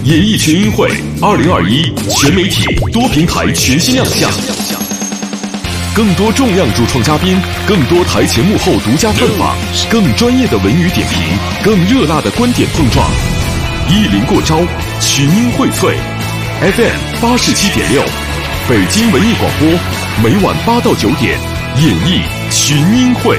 演艺群英会2021全媒体多平台全新亮相，更多重量主创嘉宾，更多台前幕后独家探访，更专业的文娱点评，更热辣的观点碰撞。一零过招，群英荟萃 FM 87.6，北京文艺广播，每晚8到9点，演艺群英会。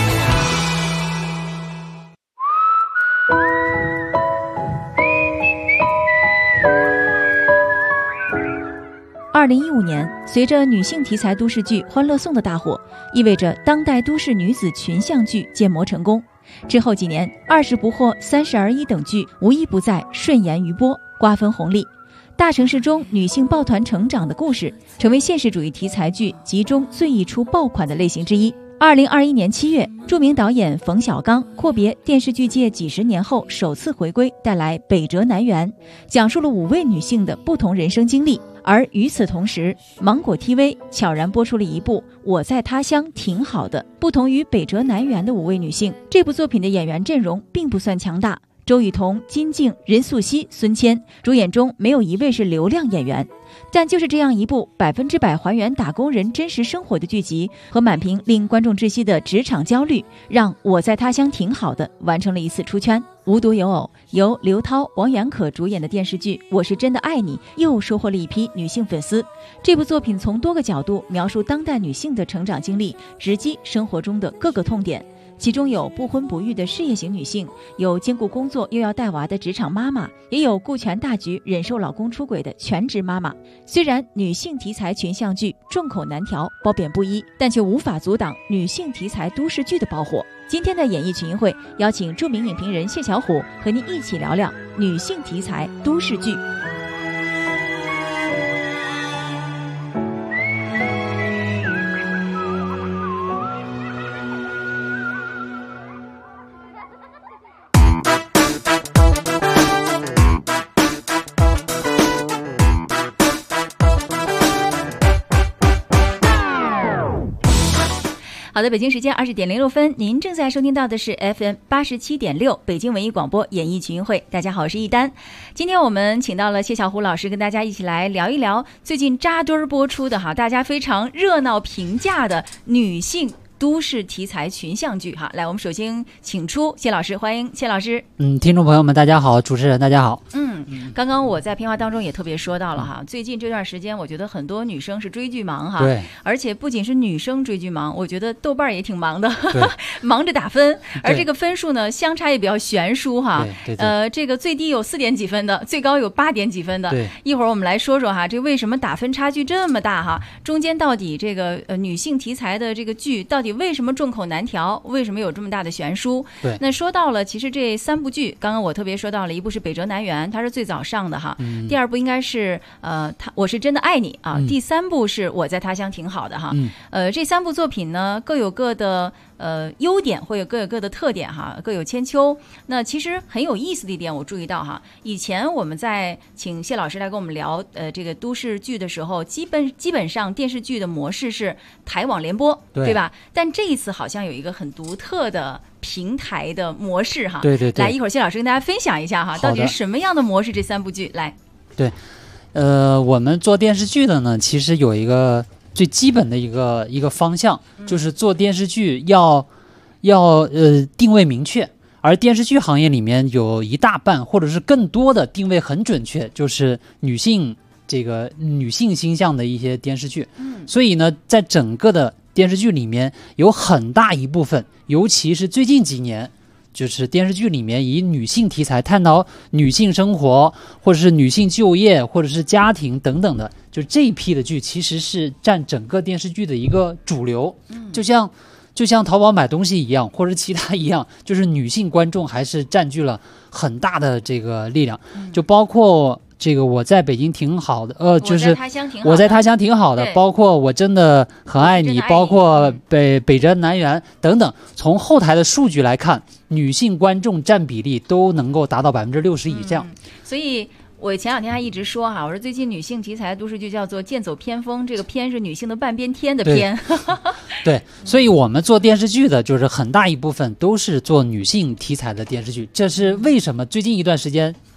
2015年，随着女性题材都市剧《欢乐颂》的大火，意味着当代都市女子群像剧建模成功。之后几年，20不惑、30而已等剧无一不在顺延余波，瓜分红利。大城市中女性抱团成长的故事，成为现实主义题材剧集中最易出爆款的类型之一。2021年7月，著名导演冯小刚阔别电视剧界几十年后首次回归，带来《北辙南辕》，讲述了5位女性的不同人生经历。而与此同时，芒果 TV 悄然播出了一部《我在他乡挺好的》。不同于《北辙南辕》的5位女性，这部作品的演员阵容并不算强大，周雨彤、金靖、任素汐、孙谦主演中没有一位是流量演员。但就是这样一部100%还原打工人真实生活的剧集和满屏令观众窒息的职场焦虑，让我在他乡挺好的完成了一次出圈。无独有偶，由刘涛、王源可主演的电视剧《我是真的爱你》又收获了一批女性粉丝。这部作品从多个角度描述当代女性的成长经历，直击生活中的各个痛点。其中有不婚不育的事业型女性，有兼顾工作又要带娃的职场妈妈，也有顾全大局忍受老公出轨的全职妈妈。虽然女性题材群像剧众口难调，褒贬不一，但却无法阻挡女性题材都市剧的爆火。今天的演艺群英会邀请著名影评人谢小虎和您一起聊聊女性题材都市剧。好的，北京时间20点06分，您正在收听到的是 FM 87.6北京文艺广播演艺群英会。大家好，我是一丹。今天我们请到了谢小虎老师，跟大家一起来聊一聊最近扎堆播出的大家非常热闹评价的女性都市题材群像剧哈。来，我们首先请出谢老师，欢迎谢老师。 听众朋友们大家好，主持人大家好。 刚刚我在片花当中也特别说到了哈，最近这段时间我觉得很多女生是追剧忙哈， 对， 而且不仅是女生追剧忙，我觉得豆瓣也挺忙的，忙着打分，而这个分数呢相差也比较悬殊哈， 对， 这个最低有4点几分的，最高有8点几分的， 对， 一会儿我们来说说哈，这为什么打分差距这么大哈？中间到底这个女性题材的这个剧到底为什么众口难调，为什么有这么大的悬殊？ 对， 那说到了，其实这3部剧，刚刚我特别说到了，一部是《北辙南辕》，它是最早上的哈，第2部应该是我是真的爱你啊，第3部是我在他乡挺好的哈，这3部作品呢各有各的优点，会有各有各的特点哈，各有千秋。那其实很有意思的一点，我注意到哈，以前我们在请谢老师来跟我们聊这个都市剧的时候，基本上电视剧的模式是台网联播，对吧？但这一次好像有一个很独特的平台的模式哈， 对， 来一会儿谢老师跟大家分享一下哈，到底是什么样的模式？这3部剧来， 对，我们做电视剧的呢，其实有一个最基本的一个方向，就是做电视剧要定位明确，而电视剧行业里面有一大半或者是更多的定位很准确，就是女性倾向的一些电视剧，所以呢，在整个的电视剧里面有很大一部分，尤其是最近几年，就是电视剧里面以女性题材探讨女性生活，或者是女性就业，或者是家庭等等的，就这一批的剧其实是占整个电视剧的一个主流，就像淘宝买东西一样，或者其他一样，就是女性观众还是占据了很大的这个力量，就包括这个我在北京挺好的，就是我在他乡挺好的，包括我真的很爱你，包括北辙南辕等等。从后台的数据来看，女性观众占比例都能够达到60%以上。 所以我前2天还一直说哈，我说最近女性题材都市剧叫做剑走偏锋，这个偏是女性的半边天的偏。 对，所以我们做电视剧的就是很大一部分都是做女性题材的电视剧，这是为什么最近一段时间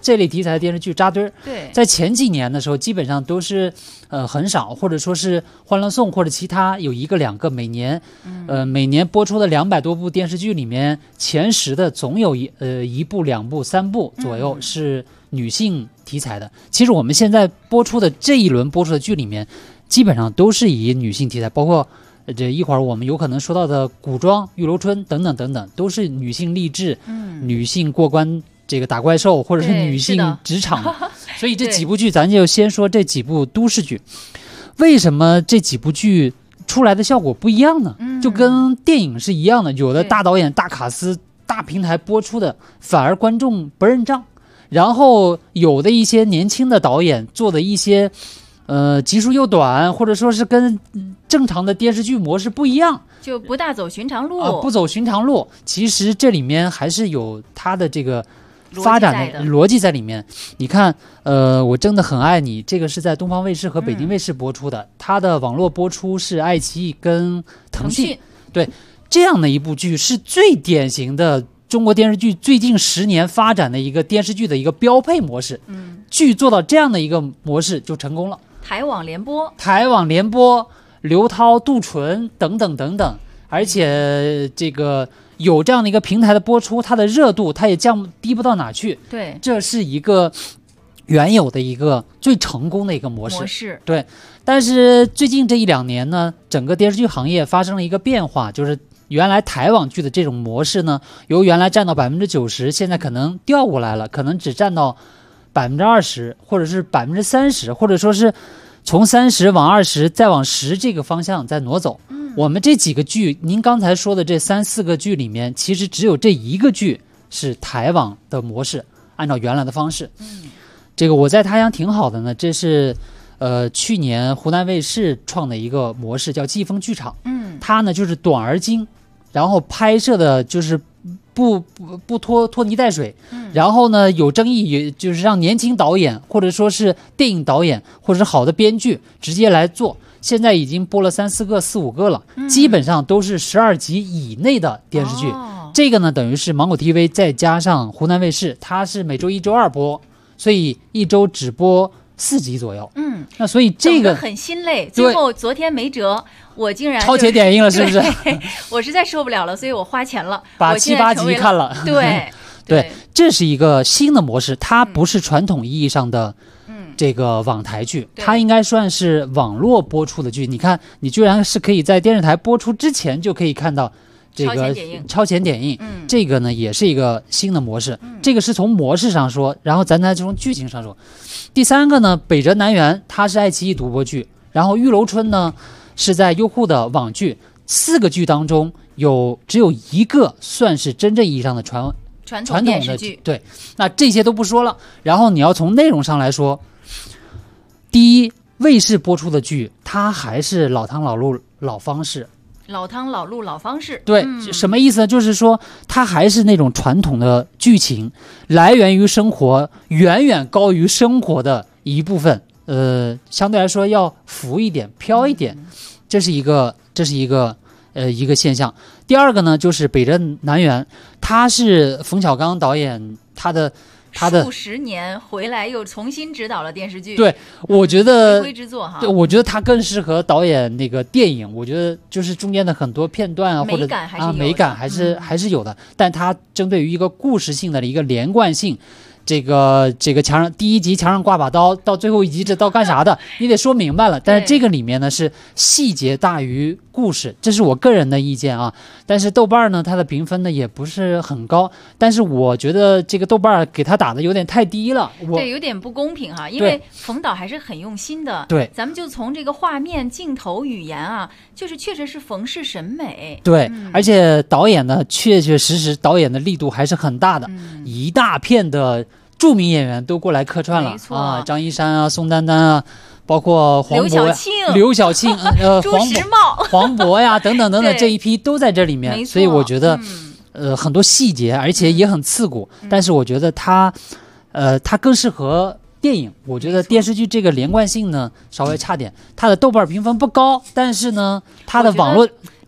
这类题材的电视剧扎堆儿。 对， 在前几年的时候，基本上都是很少，或者说是《欢乐颂》或者其他有一个两个，每年播出的200多部电视剧里面，前10的总有一部、2部、3部左右是女性题材的。其实我们现在播出的这一轮播出的剧里面，基本上都是以女性题材，包括这一会儿我们有可能说到的古装、玉楼春等等等等，都是女性励志、女性过关这个打怪兽，或者是女性职场。所以这几部剧，咱就先说这几部都市剧。为什么这几部剧出来的效果不一样呢？就跟电影是一样的，有的大导演、大卡司、大平台播出的，反而观众不认账。然后有的一些年轻的导演做的一些集数又短，或者说是跟正常的电视剧模式不一样， 就不大走寻常路不走寻常路。其实这里面还是有它的这个发展的逻辑在里面。你看我真的很爱你，这个是在东方卫视和北京卫视播出的，它的网络播出是爱奇艺跟腾讯。对，这样的一部剧是最典型的中国电视剧最近10年发展的一个电视剧的一个标配模式。剧做到这样的一个模式就成功了。 台网联播，刘涛、杜淳等等等等，而且这个有这样的一个平台的播出，它的热度它也低不到哪去。 对， 这是一个原有的一个最成功的一个模式。对，但是最近这1-2年呢，整个电视剧行业发生了一个变化，就是原来台网剧的这种模式呢，由原来占到90%，现在可能调过来了，可能只占到20%，或者是30%，或者说是从30往20再往10这个方向再挪走。我们这几个剧，您刚才说的这3-4个剧里面，其实只有这一个剧是台网的模式，按照原来的方式。这个我在他乡挺好的呢，这是去年湖南卫视创的一个模式，叫季风剧场。它呢就是短而精，然后拍摄的就是不拖泥带水，然后呢有争议，也就是让年轻导演或者说是电影导演或者是好的编剧直接来做。现在已经播了3-4个、4-5个了，基本上都是12集以内的电视剧。这个呢等于是芒果 TV 再加上湖南卫视，它是每周1、周2播，所以一周只播4集左右。那所以这个很心累，最后昨天没辙，我竟然超前点映了，是不是？ 我实在受不了了，所以我花钱了， 把7、8集看了。对，这是一个新的模式，它不是传统意义上的这个网台剧，它应该算是网络播出的剧。你看，你居然是可以在电视台播出之前就可以看到这个超前点映，这个呢也是一个新的模式。这个是从模式上说，然后咱再从剧情上说。第3个呢，北辙南辕，它是爱奇艺独播剧，然后玉楼春呢是在优酷的网剧。4个剧当中只有1个算是真正意义上的传统的剧。对，那这些都不说了。然后你要从内容上来说，第一，卫视播出的剧，它还是老汤老路老方式。 老汤老路老方式， 对，什么意思呢？就是说它还是那种传统的剧情，来源于生活，远远高于生活的一部分，相对来说要浮一点、飘一点，这是一个现象。第2个呢，就是北辙南辕，它是冯小刚导演他的数十年回来又重新执导了电视剧。 对，我觉得回归之作哈。 对，我觉得他更适合导演那个电影。我觉得就是中间的很多片段啊，或者美感还是有的，但它针对于一个故事性的一个连贯性。这个墙上第1集墙上挂把刀，到最后1集这刀干啥的，你得说明白了。但是这个里面呢是细节大于故事，这是我个人的意见啊。但是豆瓣呢，它的评分呢也不是很高，但是我觉得这个豆瓣给它打的有点太低了， 对，有点不公平哈。因为冯导还是很用心的。 对， 咱们就从这个画面、镜头、语言啊，就是确实是冯氏审美。 对，而且导演呢，确实导演的力度还是很大的，一大片的著名演员都过来客串了啊，张一山啊，宋丹丹啊，包括黄渤、刘晓庆、黄渤呀等等等等，这一批都在这里面。所以我觉得，很多细节，而且也很刺骨。但是我觉得它更适合电影。我觉得电视剧这个连贯性呢稍微差点，它的豆瓣评分不高，但是呢，它的网络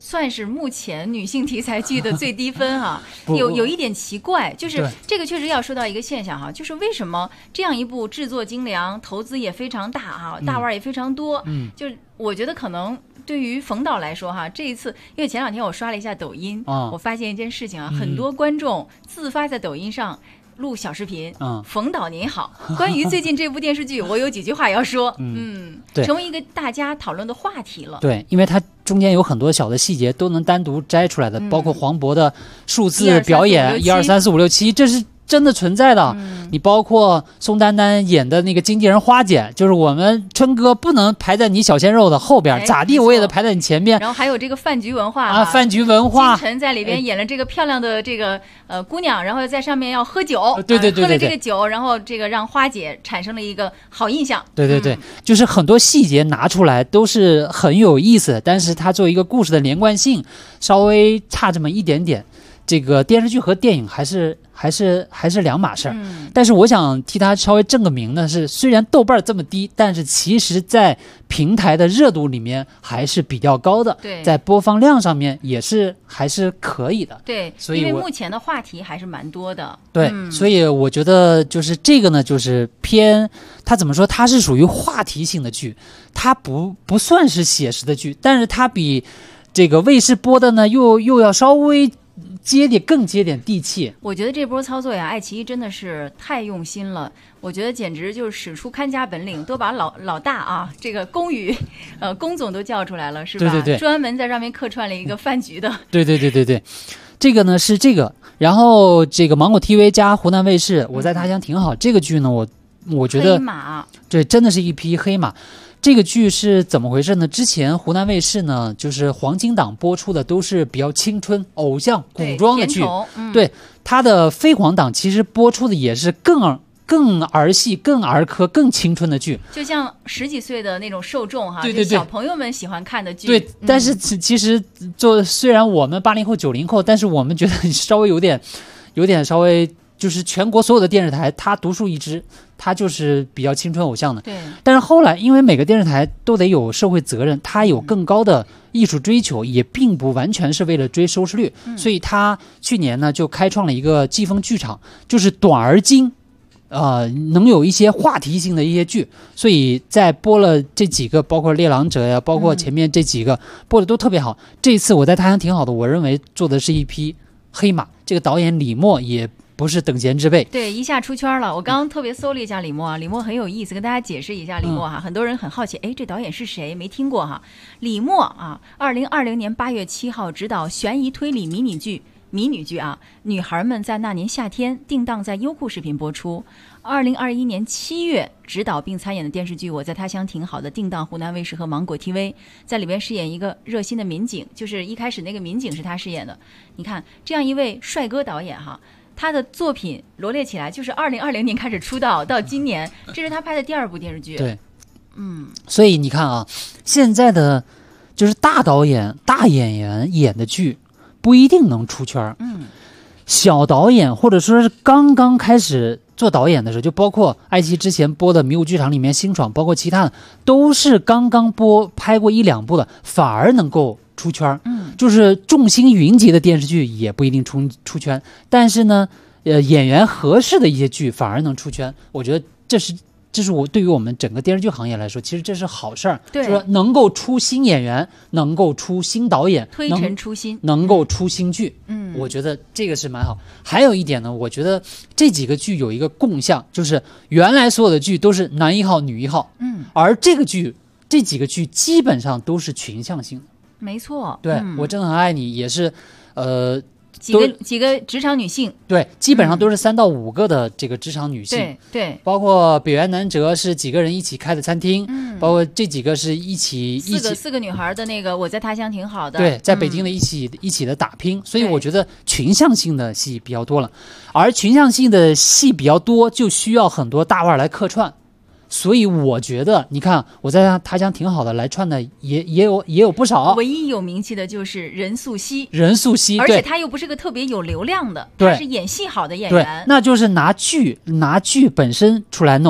算是目前女性题材剧的最低分哈、 不有一点奇怪，就是对这个确实要说到一个现象哈，就是为什么这样一部制作精良、投资也非常大哈，大腕儿也非常多，就是我觉得可能。对于冯导来说哈，这一次因为前2天我刷了一下抖音，我发现一件事情啊，很多观众自发在抖音上录小视频，冯导您好，关于最近这部电视剧，我有几句话要说， 对， 成为一个大家讨论的话题了。 对，因为它中间有很多小的细节都能单独摘出来的，包括黄渤的数字表演1、2、3、4、5、6、7，这是真的存在的。你包括宋丹丹演的那个经纪人花姐，就是我们春哥不能排在你小鲜肉的后边，咋地我也得排在你前边。 然后还有这个饭局文化啊，饭局文化， 金晨在里边演了这个漂亮的这个姑娘，然后在上面要喝酒， 对， 喝了这个酒，然后这个让花姐产生了一个好印象。 对，就是很多细节拿出来都是很有意思的，但是它作为一个故事的连贯性稍微差这么一点点。这个电视剧和电影还是两码事儿，但是我想替他稍微正个名的是，虽然豆瓣这么低，但是其实在平台的热度里面还是比较高的，在播放量上面也是还是可以的。 对， 所以因为目前的话题还是蛮多的。 对，所以我觉得就是这个呢，就是偏它怎么说，它是属于话题性的剧，它不算是写实的剧，但是它比这个卫视播的呢又要稍微更接点地气。 我觉得这波操作呀，爱奇艺真的是太用心了。我觉得简直就是使出看家本领，都把老大啊，这个龚宇，龚总都叫出来了，是吧？ 对， 专门在上面客串了一个饭局的。 对，这个呢是这个，然后这个芒果 TV 加湖南卫视，我在他乡挺好。这个剧呢，我觉得黑马， 对，真的是一匹黑马。这个剧是怎么回事呢？之前湖南卫视呢，就是黄金档播出的都是比较青春、偶像、古装的剧，对，它的飞黄档其实播出的也是更儿戏、更儿科、更青春的剧， 就像10几岁的那种受众哈， 对， 小朋友们喜欢看的剧。 对，但是其实虽然我们80后、90后，但是我们觉得稍微有点稍微。就是全国所有的电视台，它独树一帜，它就是比较青春偶像的。 对。 但是后来，因为每个电视台都得有社会责任，它有更高的艺术追求，也并不完全是为了追收视率，所以它去年呢就开创了一个季风剧场，就是短而精，能有一些话题性的一些剧，所以在播了这几个，包括《猎狼者》呀，包括前面这几个播的都特别好。这一次我在他乡挺好的，我认为做的是一匹黑马。这个导演李默也不是等闲之辈， 对，一下出圈了。我刚刚特别搜了一下李默啊，李默很有意思，跟大家解释一下李默哈。很多人很好奇，哎，这导演是谁？没听过哈。李默啊，2020年8月7号执导悬疑推理迷你剧啊，女孩们在那年夏天定档在优酷视频播出。2021年7月执导并参演的电视剧《我在他乡挺好的》定档湖南卫视和芒果 TV， 在里边饰演一个热心的民警，就是一开始那个民警是他饰演的。你看这样一位帅哥导演哈，他的作品罗列起来就是2020年开始出道到今年，这是他拍的第2部电视剧。 对，所以你看啊，现在的就是大导演、大演员演的剧不一定能出圈。小导演或者说是刚刚开始做导演的时候，就包括爱奇艺之前播的《迷雾剧场》里面辛爽，包括其他的，都是刚刚拍过1、2部的，反而能够出圈。就是众星云集的电视剧也不一定出圈，但是呢，演员合适的一些剧反而能出圈。我觉得这是我对于我们整个电视剧行业来说，其实这是好事儿。 对， 说能够出新演员，能够出新导演， 推陈出新， 能够出新剧。我觉得这个是蛮好。还有一点呢，我觉得这几个剧有一个共项，就是原来所有的剧都是男1号、女1号，而这几个剧基本上都是群像性的。 没错， 对，我真的很爱你也是， 几个职场女性， 对，基本上都是3到5个的这个职场女性， 对， 包括北原南辙是几个人一起开的餐厅，包括这几个是一起 4个女孩的那个我在他乡挺好的， 对，在北京的一起的打拼，所以我觉得群像性的戏比较多了，而群像性的戏比较多，就需要很多大腕来客串。所以我觉得，你看我在他乡挺好的，来串的也有不少。 唯一有名气的就是任素汐， 而且他又不是个特别有流量的，他是演戏好的演员。 对，那就是拿剧本身出来弄。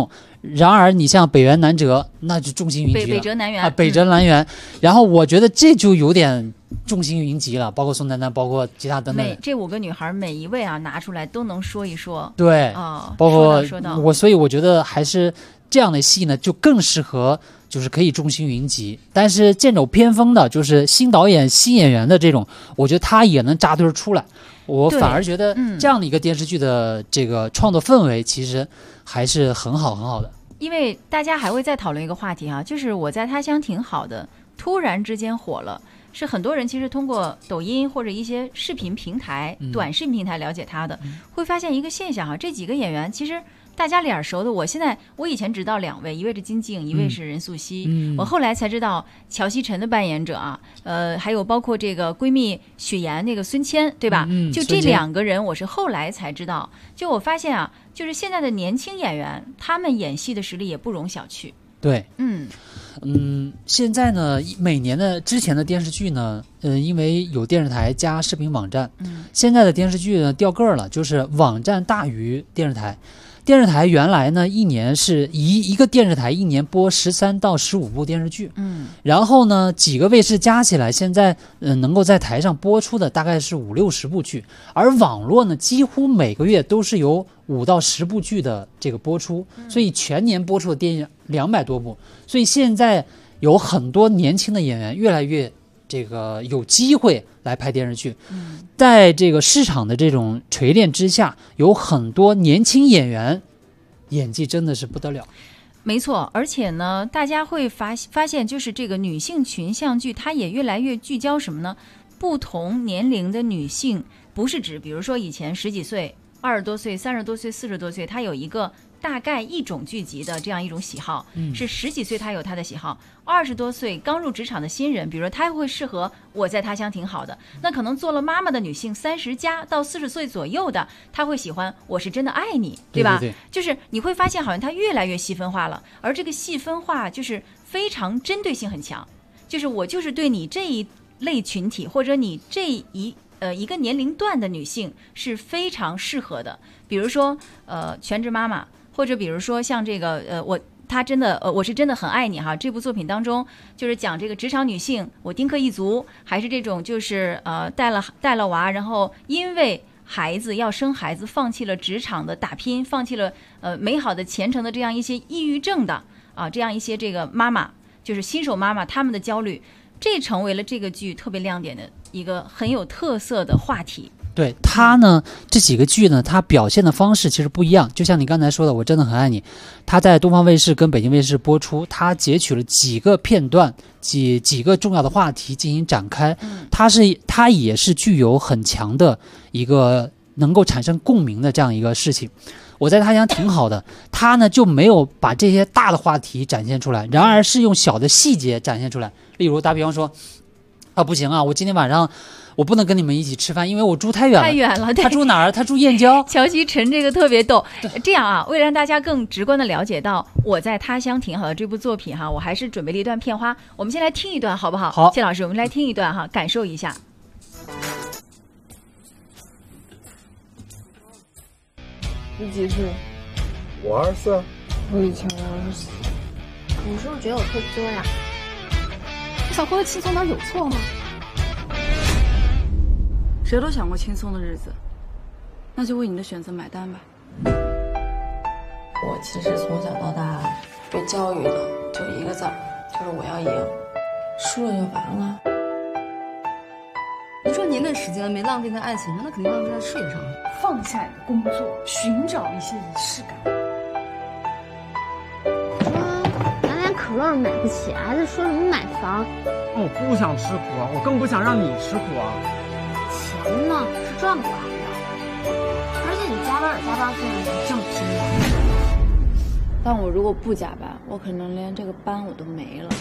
然而你像北辕南辙，那就众星云集了。 北辙南辕啊，北辙南辕。然后我觉得这就有点众星云集了，包括宋丹丹，包括其他等等。 这5个女孩每一位啊拿出来都能说一说。 对啊， 包括说到所以我觉得还是这样的戏呢，就更适合。就是可以众星云集，但是剑走偏锋的，就是新导演、新演员的这种，我觉得他也能扎堆出来。我反而觉得这样的一个电视剧的这个创作氛围，其实还是很好的。 因为大家还会再讨论一个话题哈，就是我在他乡挺好的，突然之间火了，是很多人其实通过抖音或者一些视频平台、短视频平台了解他的，会发现一个现象哈，这几个演员其实。大家脸熟的，我以前知道2位，一位是金靖，一位是任素汐。我后来才知道乔西晨的扮演者啊，还有包括这个闺蜜雪妍那个孙谦，对吧？就这2个人，我是后来才知道。就我发现啊，就是现在的年轻演员，他们演戏的实力也不容小觑。 对，现在呢，每年的之前的电视剧呢，因为有电视台加视频网站，现在的电视剧呢掉个儿了，就是网站大于电视台。电视台原来呢，一年是一个电视台一年播13到15部电视剧，然后呢，几个卫视加起来，现在能够在台上播出的大概是50-60部剧，而网络呢，几乎每个月都是有5到10部剧的这个播出，所以全年播出的电影200多部，所以现在有很多年轻的演员越来越这个有机会来拍电视剧，在这个市场的这种锤炼之下，有很多年轻演员演技真的是不得了。 没错，而且呢，大家会发现，就是这个女性群像剧，它也越来越聚焦什么呢？不同年龄的女性，不是指比如说以前10几岁、20多岁、30多岁、40多岁，它有一个大概一种剧集的这样一种喜好，是10几岁他有他的喜好，20多岁刚入职场的新人，比如说他会适合我在他乡挺好的，那可能做了妈妈的女性30加到40岁左右的，他会喜欢我是真的爱你，对吧？ 对， 就是你会发现好像他越来越细分化了，而这个细分化就是非常针对性很强，就是我就是对你这一类群体或者你这一个年龄段的女性是非常适合的，比如说全职妈妈。或者比如说像这个我是真的很爱你哈，这部作品当中就是讲这个职场女性，我丁克一族，还是这种就是带了娃，然后因为孩子要生孩子，放弃了职场的打拼，放弃了美好的前程的这样一些抑郁症的这样一些这个妈妈，就是新手妈妈她们的焦虑，这成为了这个剧特别亮点的一个很有特色的话题。 对他呢，这几个剧呢，他表现的方式其实不一样。就像你刚才说的，我真的很爱你。他在东方卫视跟北京卫视播出，他截取了几个片段，几个重要的话题进行展开。他也是具有很强的一个能够产生共鸣的这样一个事情。我在他乡挺好的，他呢就没有把这些大的话题展现出来，然而是用小的细节展现出来。例如打比方说，不行啊，我今天晚上。我不能跟你们一起吃饭，因为我住太远了。他住哪儿？他住燕郊。 乔西晨这个特别逗。这样啊，为了让大家更直观的了解到我在他乡挺好的这部作品哈，我还是准备了一段片花，我们先来听一段好不好？ 好， 谢老师，我们来听一段哈，感受一下。 你几岁？ 我24。 我以前24。 你是不是觉得我特作呀？ 我想活得轻松点有错吗？谁都想过轻松的日子，那就为你的选择买单吧。 我其实从小到大被教育的就一个字儿，就是我要赢，输了就完了。 您说您的时间没浪费在爱情上，那肯定浪费在事业上了。 放下你的工作，寻找一些仪式感。 咱连可乐买不起，还在说什么买房？ 我不想吃苦啊，我更不想让你吃苦啊。 钱呢是赚不来的，而且你加班有加班费，你这么拼的。 但我如果不加班，我可能连这个班我都没了。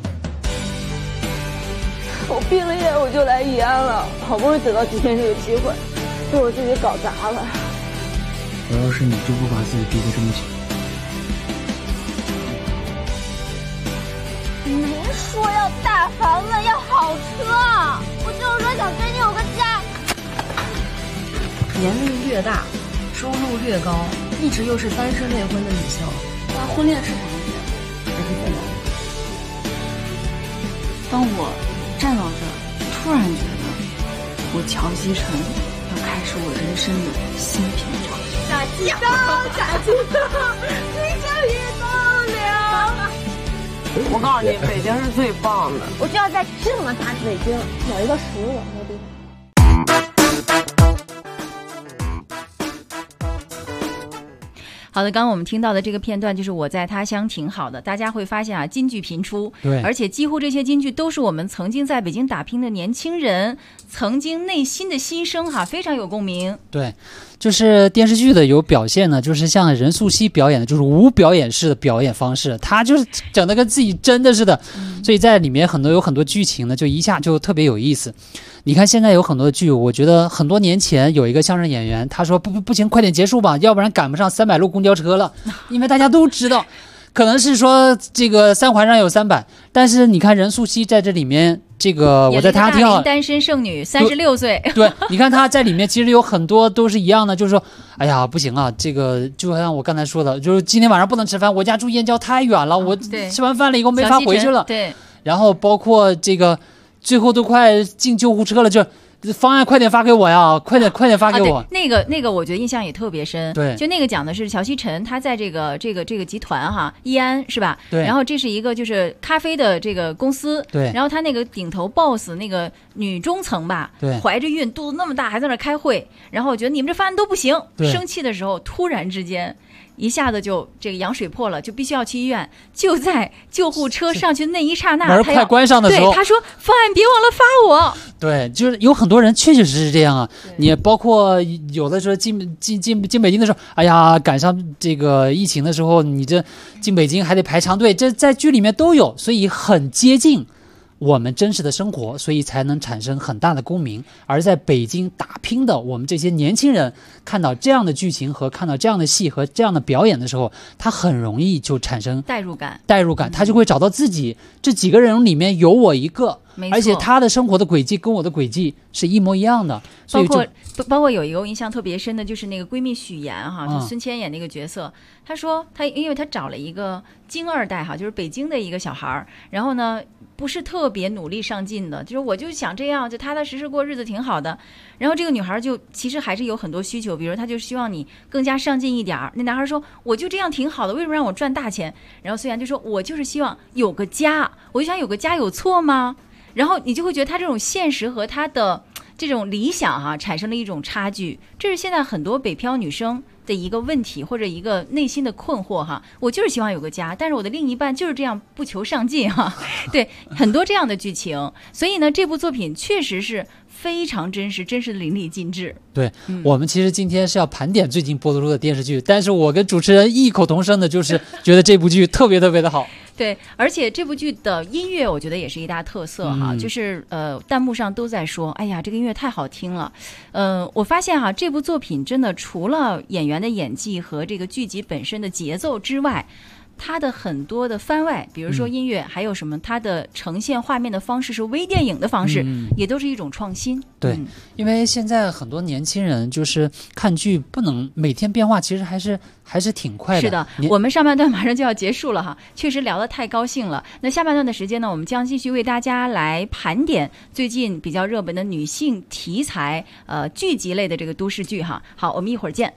我毕了业我就来宜安了，好不容易等到今天这个机会，被我自己搞砸了。 我要是你就不把自己逼得这么紧。 没说要大房子要好车，我就是说想跟你有个家。 年龄越大，收入越高，一直又是单身未婚的女性，那会婚恋市场里还是在哪里？当我站到这儿，突然觉得我乔西晨要开始我人生的新篇章。 大吉大追着雨都凉。 我告诉你，北京是最棒的， 我就要在这么大的北京有一个属于我的地方。 好的，刚刚我们听到的这个片段就是《我在他乡挺好的》，大家会发现啊，金句频出， 对， 而且几乎这些金句都是我们曾经在北京打拼的年轻人曾经内心的心声哈，非常有共鸣。 对，就是电视剧的有表现呢，就是像任素汐表演的，就是无表演式的表演方式，她就是整的跟自己真的似的，所以在里面有很多剧情呢，就一下就特别有意思。你看现在有很多的剧，我觉得很多年前有一个相声演员，他说不行，快点结束吧，要不然赶不上300路公交车了，因为大家都知道，可能是说这个3环上有300，但是你看任素汐在这里面，这个我在他挺好， 单身剩女，36岁， 对，你看他在里面其实有很多都是一样的，就是说，哎呀不行啊，这个就像我刚才说的，就是今天晚上不能吃饭，我家住燕郊太远了，我吃完饭了以后没法回去了， 对， 然后包括这个最后都快进救护车了，就方案快点发给我呀，快点发给我。 啊、那个我觉得印象也特别深。 对， 就那个讲的是乔西晨，他在这个集团哈，易安是吧？ 对。 然后这是一个就是咖啡的这个公司。 对。 然后他那个顶头 boss 那个女中层吧， 对， 怀着孕，肚子那么大，还在那开会。然后我觉得你们这方案都不行，生气的时候突然之间。一下子就这个羊水破了，就必须要去医院。就在救护车上去那一刹那， 门快关上的时候， 对他说：“方案别忘了发我。” 对，就是有很多人确实是这样啊。你包括有的时候进北京的时候，哎呀，赶上这个疫情的时候，你这进北京还得排长队，这在剧里面都有，所以很接近我们真实的生活，所以才能产生很大的共鸣。而在北京打拼的我们这些年轻人，看到这样的剧情和看到这样的戏和这样的表演的时候，他很容易就产生代入感，他就会找到自己，这几个人里面有我一个，而且他的生活的轨迹跟我的轨迹是一模一样的。 包括有一个我印象特别深的，就是那个闺蜜许妍哈，就孙千演那个角色，她说因为她找了一个京二代哈，就是北京的一个小孩，然后呢不是特别努力上进的，就是我就想这样就踏踏实实过日子挺好的。然后这个女孩就其实还是有很多需求，比如她就希望你更加上进一点。那男孩说我就这样挺好的，为什么让我赚大钱？然后虽然就说我就是希望有个家，我就想有个家，有错吗？然后你就会觉得他这种现实和他的这种理想哈，产生了一种差距，这是现在很多北漂女生的一个问题或者一个内心的困惑哈。我就是希望有个家，但是我的另一半就是这样不求上进哈。对，很多这样的剧情，所以呢，这部作品确实是非常真实的淋漓尽致。 对，我们其实今天是要盘点最近播出的电视剧，但是我跟主持人异口同声的就是觉得这部剧特别特别的好。 对，而且这部剧的音乐我觉得也是一大特色哈，就是弹幕上都在说，哎呀，这个音乐太好听了。我发现哈，这部作品真的除了演员的演技和这个剧集本身的节奏之外，它的很多的番外，比如说音乐，还有什么，它的呈现画面的方式是微电影的方式，也都是一种创新。 对，因为现在很多年轻人就是看剧不能每天变化，其实还是挺快的。 是的，我们上半段马上就要结束了哈，确实聊得太高兴了。那下半段的时间呢，我们将继续为大家来盘点最近比较热门的女性题材剧集类的这个都市剧哈。好，我们一会儿见。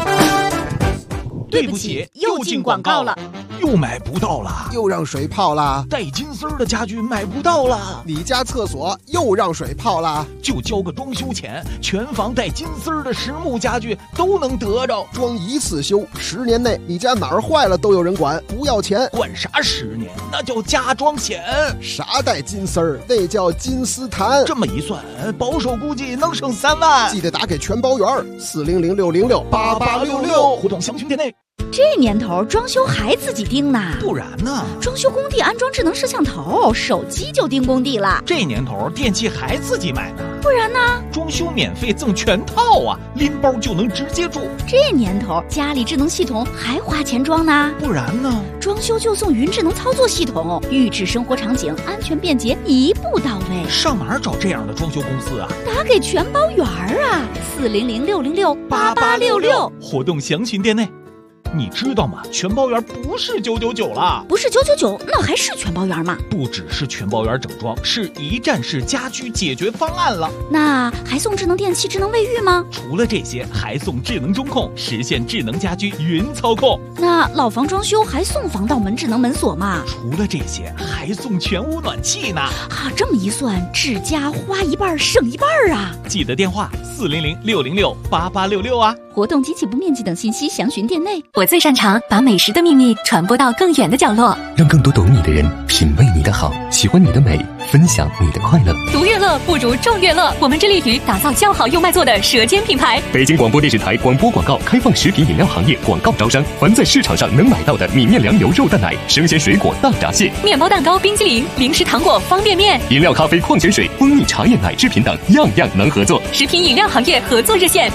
对不起，又进广告了，又买不到了， 又让水泡了， 带金丝的家具买不到了， 你家厕所又让水泡了， 就交个装修钱，全房带金丝的实木家具都能得着， 装一次修，10年内你家哪儿坏了都有人管，不要钱。 管啥10年？那叫加装险。 啥带金丝儿？那叫金丝檀。 这么一算，保守估计能省3万。 记得打给全包员，400-606-8866， 互动详询店内。 这年头装修还自己盯呢， 不然呢？ 装修工地安装智能摄像头，手机就盯工地了。 这年头电器还自己买呢， 不然呢？ 装修免费赠全套啊，拎包就能直接住。 这年头家里智能系统还花钱装呢， 不然呢？ 装修就送云智能操作系统，预制生活场景，安全便捷，一步到位。 上哪儿找这样的装修公司啊？ 打给全包员啊，400-606-8866， 活动详询店内。 你知道吗？全包圆不是999了， 不是999，那还是全包圆吗？ 不只是全包圆整装，是一站式家居解决方案了。 那还送智能电器、智能卫浴吗？ 除了这些，还送智能中控，实现智能家居云操控。 那老房装修还送防盗门、智能门锁吗？ 除了这些，还送全屋暖气呢。 啊，这么一算，智家花一半省一半啊！ 记得电话400-606-8866啊。 活动及起步面积等信息详询店内。 我最擅长把美食的秘密传播到更远的角落， 让更多懂你的人品味你的好，喜欢你的美，分享你的快乐。 独乐乐不如众乐乐，我们致力于打造较好又卖座的舌尖品牌。 北京广播电视台广播广告开放食品饮料行业广告招商，凡在市场上能买到的米面粮油肉蛋奶、生鲜水果大闸蟹、 面包蛋糕、冰激凌、零食糖果、方便面、 饮料咖啡、矿泉水、蜂蜜茶叶奶制品等，样样能合作。 食品饮料行业合作热线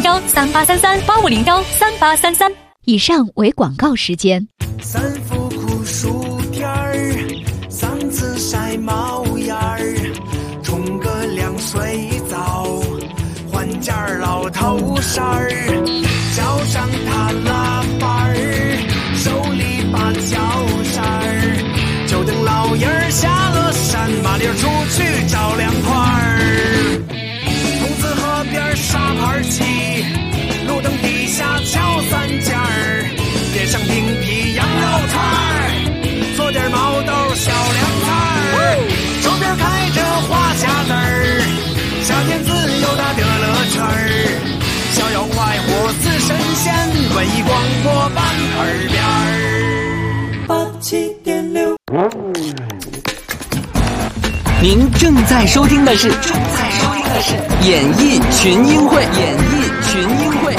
8501383385013833。 以上为广告时间。 三伏酷暑天儿，嗓子晒冒烟儿，冲个凉水澡，换件老头衫儿，脚上踏拉板儿，手里把脚扇儿，就等老爷儿下了山，麻溜出去找凉快儿。筒子河边沙盘棋，路灯底下敲三尖儿，点上冰皮羊肉串儿，做点毛豆小凉菜儿，周边开着花匣子儿，夏天自由的得乐圈儿，逍遥快活似神仙，文艺广播伴耳边儿。87.6。 您正在收听的是演艺群英会，演艺群英会。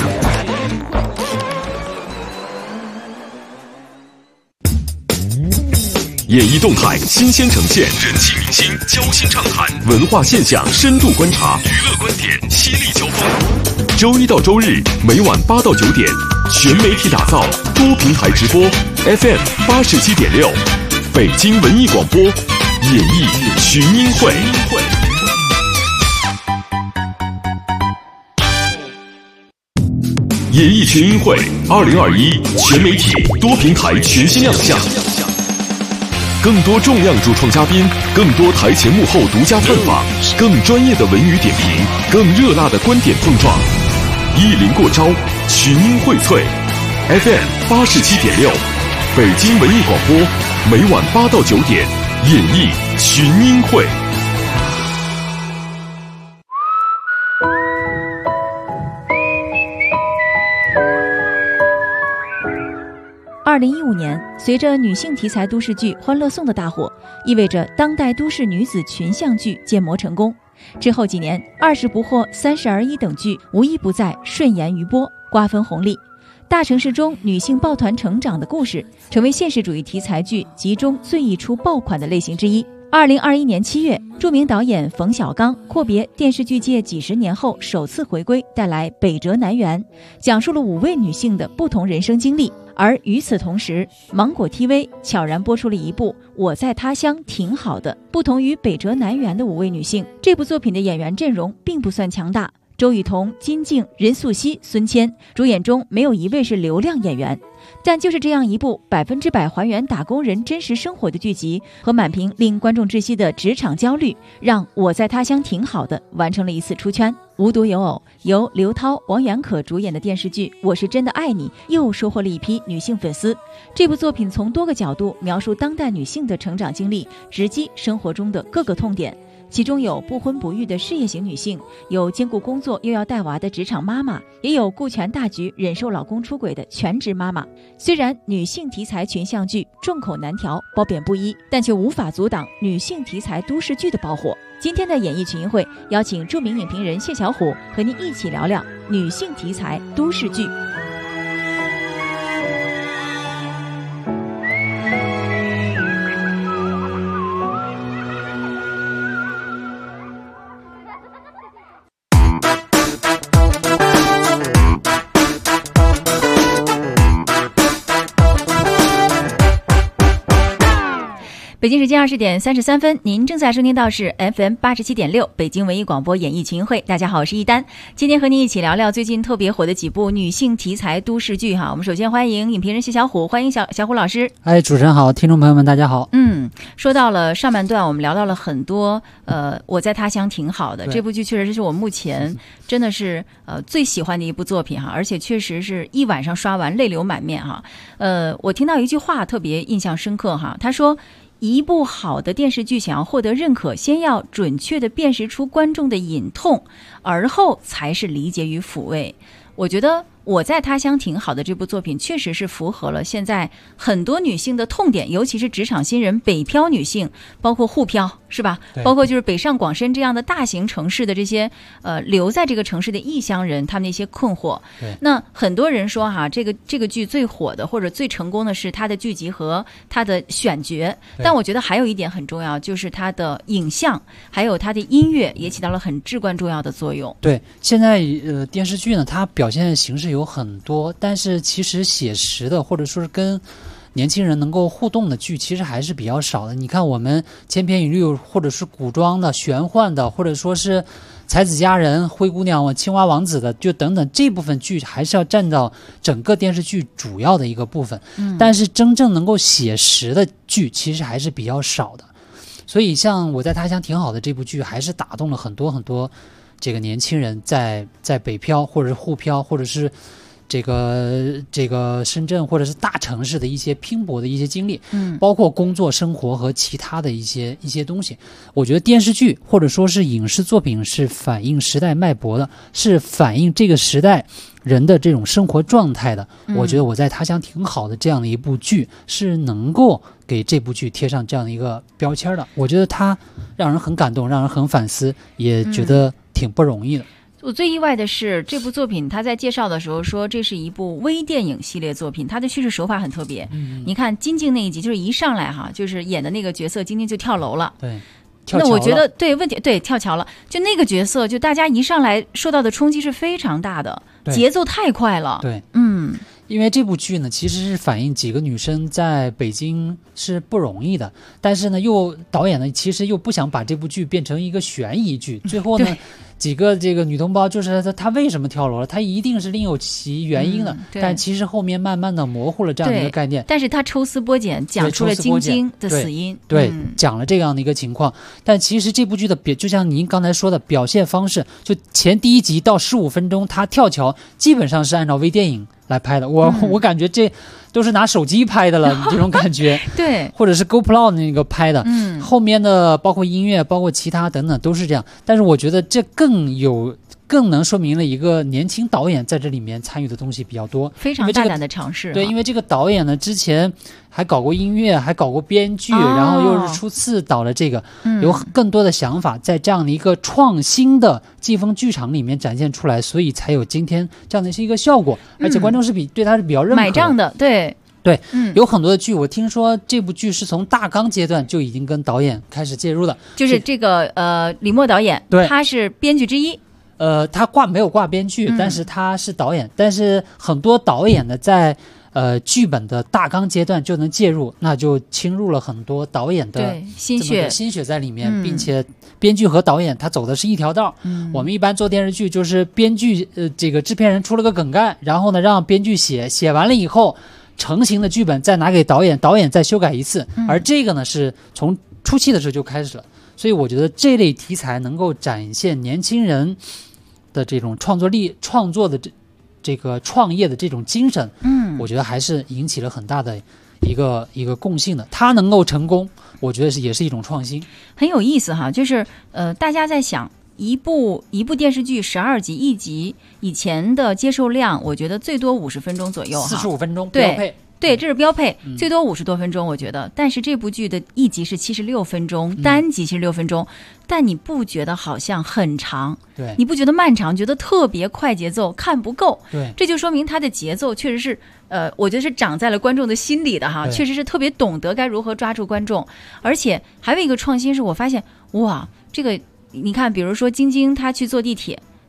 演艺动态新鲜呈现，人气明星交心畅谈，文化现象深度观察，娱乐观点犀利交锋。周一到周日每晚8到9点，全媒体打造，多平台直播 ，FM 87.6，北京文艺广播，演艺群英会。演艺群英会2021全媒体多平台全新亮相。更多重量主创嘉宾，更多台前幕后独家探访，更专业的文娱点评，更热辣的观点碰撞，一临过招，群英荟萃。FM 87.6，北京文艺广播，每晚8到9点，演艺群英会。 2015年，随着女性题材都市剧《欢乐颂》的大火，意味着当代都市女子群像剧建模成功。之后几年，20不惑、30而已等剧无一不在顺延余波，瓜分红利。大城市中女性抱团成长的故事，成为现实主义题材剧集中最易出爆款的类型之一。2021年7月，著名导演冯小刚阔别电视剧界几十年后首次回归，带来《北辙南辕》，讲述了5位女性的不同人生经历。而与此同时，芒果 TV 悄然播出了一部《我在他乡挺好的》。不同于《北辙南辕》的5位女性，这部作品的演员阵容并不算强大，周雨彤、金靖、任素汐、孙谦主演中没有一位是流量演员。但就是这样一部100%还原打工人真实生活的剧集和满屏令观众窒息的职场焦虑，让我在他乡挺好的完成了一次出圈。无独有偶，由刘涛、王源可主演的电视剧《我是真的爱你》又收获了一批女性粉丝。这部作品从多个角度描述当代女性的成长经历，直击生活中的各个痛点。其中有不婚不育的事业型女性，有兼顾工作又要带娃的职场妈妈，也有顾全大局忍受老公出轨的全职妈妈。虽然女性题材群像剧众口难调，褒贬不一，但却无法阻挡女性题材都市剧的爆火。今天的演艺群英会邀请著名影评人谢小虎和您一起聊聊女性题材都市剧。 北京时间20:33，您正在收听到是 FM 87.6北京文艺广播演艺群英会。大家好，我是一丹，今天和您一起聊聊最近特别火的几部女性题材都市剧哈。我们首先欢迎影评人谢小虎，欢迎小虎老师。 哎，主持人好，听众朋友们大家好。 说到了上半段，我们聊到了很多我在他乡挺好的这部剧，确实是我目前真的是最喜欢的一部作品哈，而且确实是一晚上刷完泪流满面哈。我听到一句话特别印象深刻哈，他说一部好的电视剧想要获得认可，先要准确地辨识出观众的隐痛，而后才是理解与抚慰。我觉得我在他乡挺好的这部作品确实是符合了现在很多女性的痛点，尤其是职场新人、北漂女性，包括沪漂是吧？包括就是北上广深这样的大型城市的这些留在这个城市的异乡人，他们的一些困惑。那很多人说哈，这个剧最火的或者最成功的是它的剧集和它的选角，但我觉得还有一点很重要，就是它的影像还有它的音乐也起到了很至关重要的作用。 对，现在电视剧呢，它表现形式有很多，但是其实写实的或者说是跟年轻人能够互动的剧其实还是比较少的。你看我们千篇一律或者是古装的、玄幻的，或者说是才子佳人、灰姑娘、青蛙王子的，就等等，这部分剧还是要占到整个电视剧主要的一个部分。但是真正能够写实的剧其实还是比较少的。所以像我在他乡挺好的这部剧，还是打动了很多很多这个年轻人在北漂或者是沪漂或者是这个深圳或者是大城市的一些拼搏的一些经历，包括工作生活和其他的一些东西。我觉得电视剧或者说是影视作品是反映时代脉搏的，是反映这个时代人的这种生活状态的。我觉得我在他乡挺好的这样的一部剧是能够给这部剧贴上这样的一个标签的。我觉得它让人很感动，让人很反思，也觉得挺不容易的。 我最意外的是这部作品他在介绍的时候说这是一部微电影系列作品，它的叙事手法很特别。你看金靖那一集就是一上来哈，就是演的那个角色金靖就跳楼了。 对， 那我觉得对跳桥了，就那个角色就大家一上来受到的冲击是非常大的，节奏太快了。 对，因为这部剧呢，其实是反映几个女生在北京是不容易的，但是呢，导演呢其实又不想把这部剧变成一个悬疑剧，最后呢，几个这个女同胞就是她为什么跳楼了，她一定是另有其原因的，但其实后面慢慢的模糊了这样的一个概念。 但是她抽丝剥茧，讲出了晶晶的死因， 对，讲了这样的一个情况。但其实这部剧的就像您刚才说的表现方式，就前第一集到15分钟，她跳桥基本上是按照微电影来拍的。我感觉这都是拿手机拍的了，这种感觉。 对， 或者是 GoPro 那个拍的。后面的包括音乐，包括其他等等都是这样。但是我觉得这更能说明了一个年轻导演在这里面参与的东西比较多， 非常大胆的尝试。 对，因为这个导演呢之前还搞过音乐，还搞过编剧，然后又是初次导了这个，有更多的想法在这样的一个创新的季风剧场里面展现出来，所以才有今天这样的一个效果，而且观众是对他是比较认可的， 买账的。 对，有很多的剧，我听说这部剧是从大纲阶段就已经跟导演开始介入的， 就是这个李默导演，他是编剧之一。 他没有挂编剧，但是他是导演。但是很多导演呢，在剧本的大纲阶段就能介入，那就侵入了很多导演的心血在里面，并且编剧和导演他走的是一条道。我们一般做电视剧就是编剧这个制片人出了个梗概，然后呢让编剧写完了以后，成型的剧本再拿给导演，导演再修改一次。而这个呢是从初期的时候就开始了，所以我觉得这类题材能够展现年轻人的这种创作的这个创业的这种精神，我觉得还是引起了很大的一个共性的。它能够成功，我觉得也是一种创新， 很有意思哈。就是大家在想一部电视剧12集一集，以前的接受量，我觉得最多50分钟左右哈 ，45分钟标配。 对，这是标配，最多50多分钟，我觉得。但是这部剧的一集是76分钟，单集76分钟，但你不觉得好像很长？ 对， 你不觉得漫长？觉得特别快节奏，看不够。 对， 这就说明它的节奏确实是，我觉得是长在了观众的心里的哈，确实是特别懂得该如何抓住观众。而且还有一个创新是我发现，哇，这个你看，比如说晶晶她去坐地铁。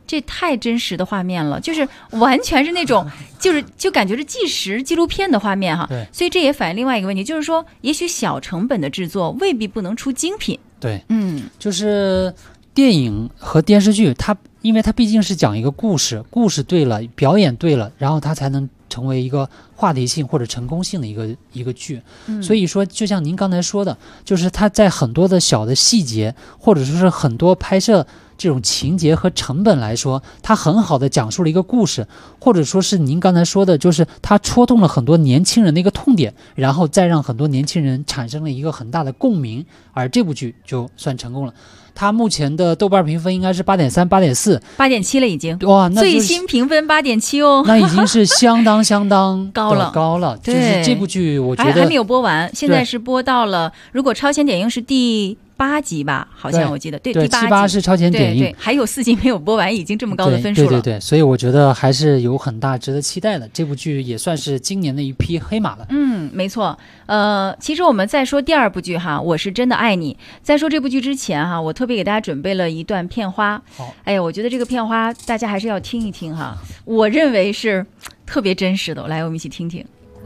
这太真实的画面了，就是完全是那种就感觉是纪实纪录片的画面哈。 对， 所以这也反映另外一个问题，就是说也许小成本的制作未必不能出精品。 对，就是电影和电视剧因为它毕竟是讲一个故事对了，表演对了，然后它才能成为一个话题性或者成功性的一个剧。所以说就像您刚才说的，就是它在很多的小的细节，或者说是很多拍摄这种情节和成本来说，它很好的讲述了一个故事，或者说是您刚才说的，就是它戳动了很多年轻人的一个痛点，然后再让很多年轻人产生了一个很大的共鸣，而这部剧就算成功了。它目前的豆瓣评分应该是8.3、8.4、 8.7了已经。 哇，那最新评分8.7哦， 那已经是相当高了。就是这部剧，我觉得还没有播完，现在是播到了，如果超前点映是第8集吧，好像我记得对第8集 7、8是超前点映， 对，还有4集没有播完，已经这么高的分数了。 对，所以我觉得还是有很大值得期待的。这部剧也算是今年的一匹黑马了。 没错。其实我们再说第2部剧哈，我是真的爱你。在说这部剧之前哈，我特别给大家准备了一段片花。哎呀，我觉得这个片花大家还是要听一听哈，我认为是特别真实的。来，我们一起听听。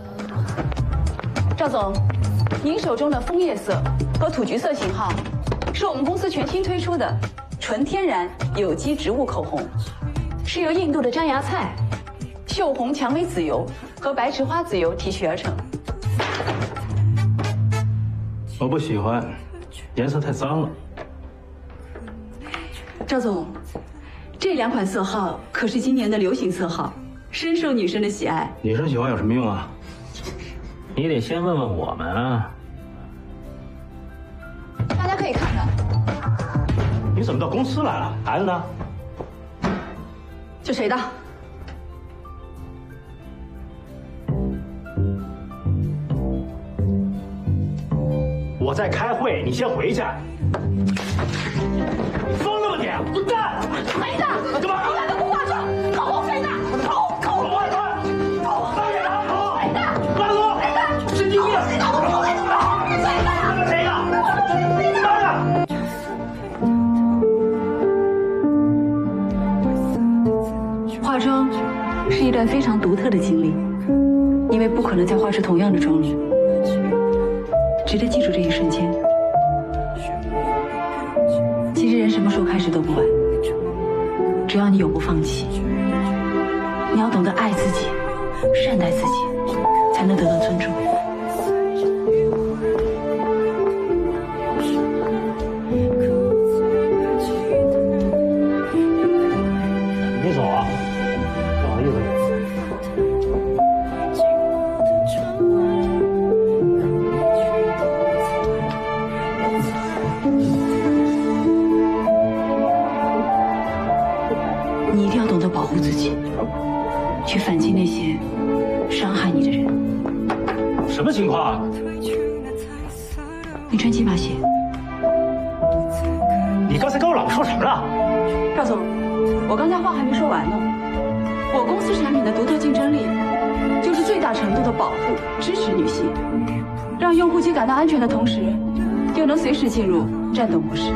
赵总，您手中的枫叶色和土橘色型号是我们公司全新推出的纯天然有机植物口红，是由印度的粘芽菜、秀红蔷薇籽油和白池花籽油提取而成。 我不喜欢，颜色太脏了。 赵总，这2款色号可是今年的流行色号，深受女生的喜爱。 女生喜欢有什么用啊？你得先问问我们啊。 大家可以看看。 你怎么到公司来了？孩子呢？ 这谁的？ 我在开会，你先回去。你疯了吧你？滚蛋！ 谁的？ 干嘛？ 你俩都不化妆，口红谁的？口红谁的？谁的？ 拉走！神经病！ 谁的？谁的？化妆是一段非常独特的经历，因为不可能再画出同样的妆容。值得记住这一瞬间。其实人什么时候开始都不晚，只要你永不放弃。你要懂得爱自己，善待自己，才能得到尊重。 你走啊，不好意思。 你一定要懂得保护自己，去反击那些伤害你的人。 什么情况啊？ 你穿骑马鞋。 你刚才跟我老婆说什么了？ 赵总，我刚才话还没说完呢。我公司产品的独特竞争力，就是最大程度的保护、支持女性，让用户既感到安全的同时，又能随时进入战斗模式。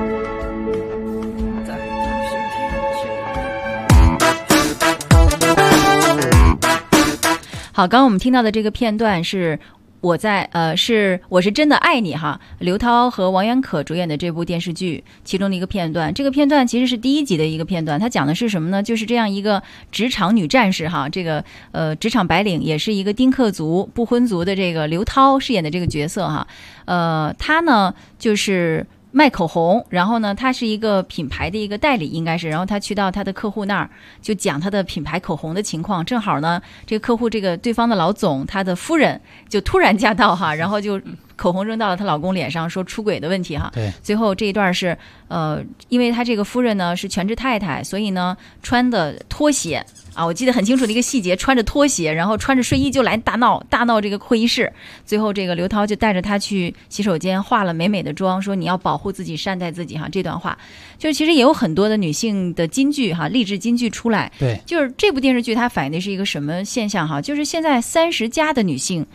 好，刚刚我们听到的这个片段是我是真的爱你哈，刘涛和王源可主演的这部电视剧其中的一个片段。这个片段其实是第1集的一个片段，它讲的是什么呢？就是这样一个职场女战士哈，这个职场白领，也是一个丁克族不婚族的这个刘涛饰演的这个角色哈。她呢就是卖口红，然后呢他是一个品牌的一个代理应该是，然后他去到他的客户那儿就讲他的品牌口红的情况，正好呢这个客户这个对方的老总他的夫人就突然驾到哈，然后就口红扔到了她老公脸上，说出轨的问题哈。 对， 最后这一段是因为她这个夫人呢是全职太太，所以呢穿的拖鞋啊，我记得很清楚的一个细节，穿着拖鞋，然后穿着睡衣就来大闹这个会议室。最后这个刘涛就带着她去洗手间化了美美的妆，说你要保护自己，善待自己哈。这段话就是其实也有很多的女性的金句哈，励志金句出来。 对， 就是这部电视剧它反映的是一个什么现象哈？就是现在30+的女性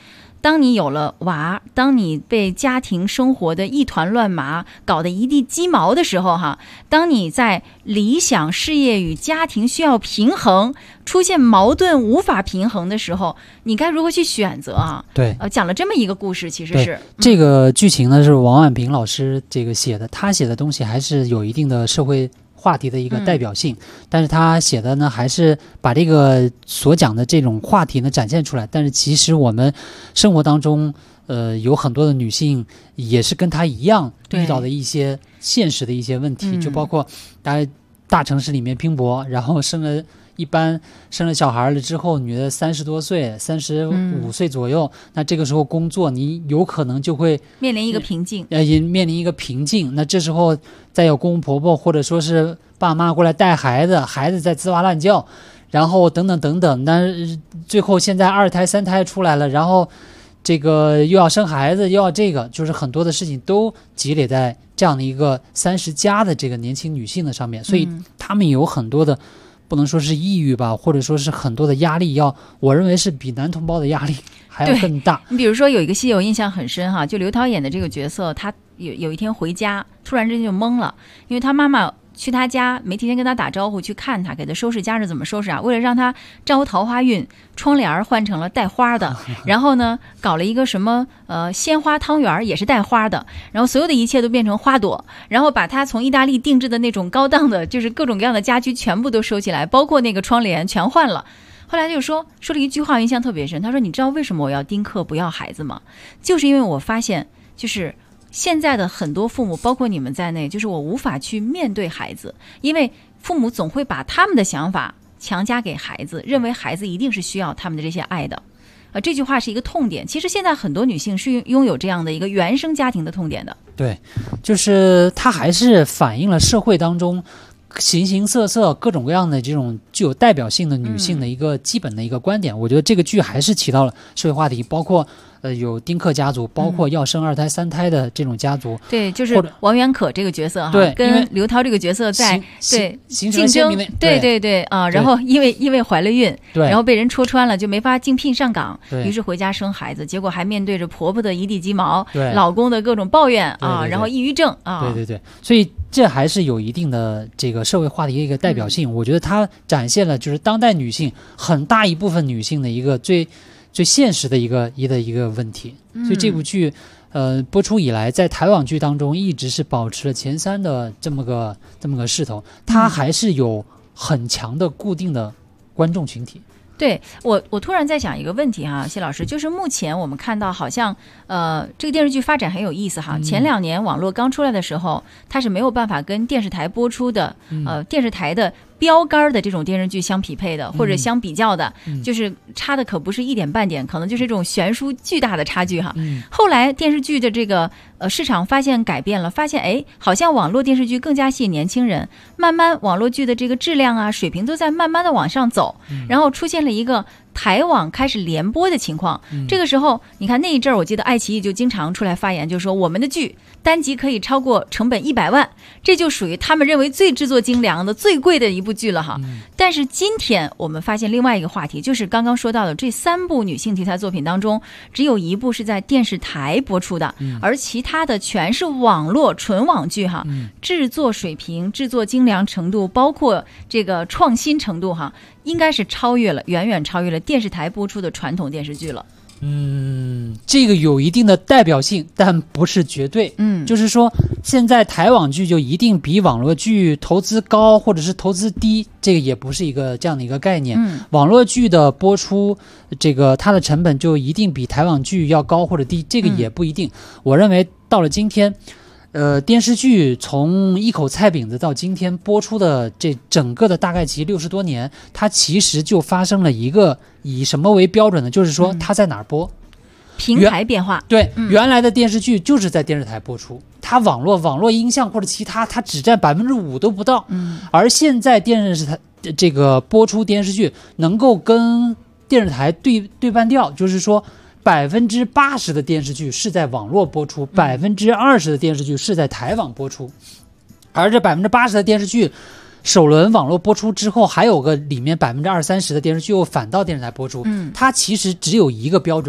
当你有了娃，当你被家庭生活的一团乱麻搞得一地鸡毛的时候哈，当你在理想事业与家庭需要平衡，出现矛盾无法平衡的时候，你该如何去选择啊？ 对， 讲了这么一个故事，其实是这个剧情呢是王婉平老师这个写的，他写的东西还是有一定的社会话题的一个代表性，但是他写的呢还是把这个所讲的这种话题呢展现出来。但是其实我们生活当中有很多的女性也是跟他一样遇到的一些现实的一些问题，就包括大城市里面拼搏，然后生了小孩了之后，女的30多岁35岁左右，那这个时候工作你有可能就会面临一个瓶颈， 面临一个瓶颈。那这时候再有公公婆婆或者说是爸妈过来带孩子，孩子在吱哇乱叫，然后等等等等，那最后现在2胎3胎出来了，然后这个又要生孩子，又要这个，就是很多的事情都积累在这样的一个30加的这个年轻女性的上面，所以她们有很多的不能说是抑郁吧，或者说是很多的压力，我认为是比男同胞的压力还要更大。 你比如说有一个戏我印象很深哈，就刘涛演的这个角色，他有一天回家突然之间就懵了，因为他妈妈去他家没提前跟他打招呼，去看他，给他收拾家是怎么收拾啊？为了让他招桃花运，窗帘换成了带花的，然后呢搞了一个什么鲜花汤圆也是带花的，然后所有的一切都变成花朵，然后把他从意大利定制的那种高档的就是各种各样的家居全部都收起来，包括那个窗帘全换了。后来就说了一句话印象特别深，他说你知道为什么我要丁克不要孩子吗？就是因为我发现就是现在的很多父母包括你们在内，就是我无法去面对孩子，因为父母总会把他们的想法强加给孩子，认为孩子一定是需要他们的这些爱的。这句话是一个痛点，其实现在很多女性是拥有这样的一个原生家庭的痛点的。 对，就是它还是反映了社会当中形形色色各种各样的这种具有代表性的女性的一个基本的一个观点。我觉得这个剧还是起到了社会话题，包括有丁克家族，包括要生2胎3胎的这种家族。 对，就是王源可这个角色哈， 对， 跟刘涛这个角色在形竞争，对啊，然后因为怀了孕，然后被人戳穿了，就没法竞聘上岗，于是回家生孩子，结果还面对着婆婆的一地鸡毛，老公的各种抱怨啊，然后抑郁症啊， 对，所以这还是有一定的这个社会话题的一个代表性。我觉得它展现了就是当代女性很大一部分女性的一个最现实的一个问题。所以这部剧播出以来，在台网剧当中一直是保持了前3的这么个势头，它还是有很强的固定的观众群体。 对，我突然在想一个问题哈，谢老师，就是目前我们看到好像这个电视剧发展很有意思哈。前2年网络刚出来的时候，它是没有办法跟电视台播出的电视台的标杆的这种电视剧相匹配的，或者相比较的，就是差的可不是一点半点，可能就是这种悬殊巨大的差距哈。后来电视剧的这个市场发现改变了，发现好像网络电视剧更加吸引年轻人，慢慢网络剧的这个质量啊水平都在慢慢的往上走，然后出现了一个台网开始联播的情况。这个时候你看那一阵儿，我记得爱奇艺就经常出来发言，就是说我们的剧单集可以超过成本100万，这就属于他们认为最制作精良的最贵的一部剧了哈。但是今天我们发现另外一个话题，就是刚刚说到的这3部女性题材作品当中，只有1部是在电视台播出的，而其他的全是网络纯网剧哈。制作水平、制作精良程度，包括这个创新程度哈，应该是远远超越了电视台播出的传统电视剧了。 这个有一定的代表性，但不是绝对。就是说现在台网剧就一定比网络剧投资高或者是投资低，这个也不是一个这样的一个概念。网络剧的播出，这个它的成本就一定比台网剧要高或者低，这个也不一定。我认为到了今天电视剧从一口菜饼子到今天播出的这整个的大概其60多年，它其实就发生了一个以什么为标准呢？就是说它在哪儿播， 平台变化。 对，原来的电视剧就是在电视台播出，它网络音像或者其他，它只占5%都不到。而现在电视台这个播出电视剧能够跟电视台对半调，就是说80%的电视剧是在网络播出，20%的电视剧是在台网播出，而这80%的电视剧首轮网络播出之后，还有个里面20-30%的电视剧又反到电视台播出。它其实只有一个标准，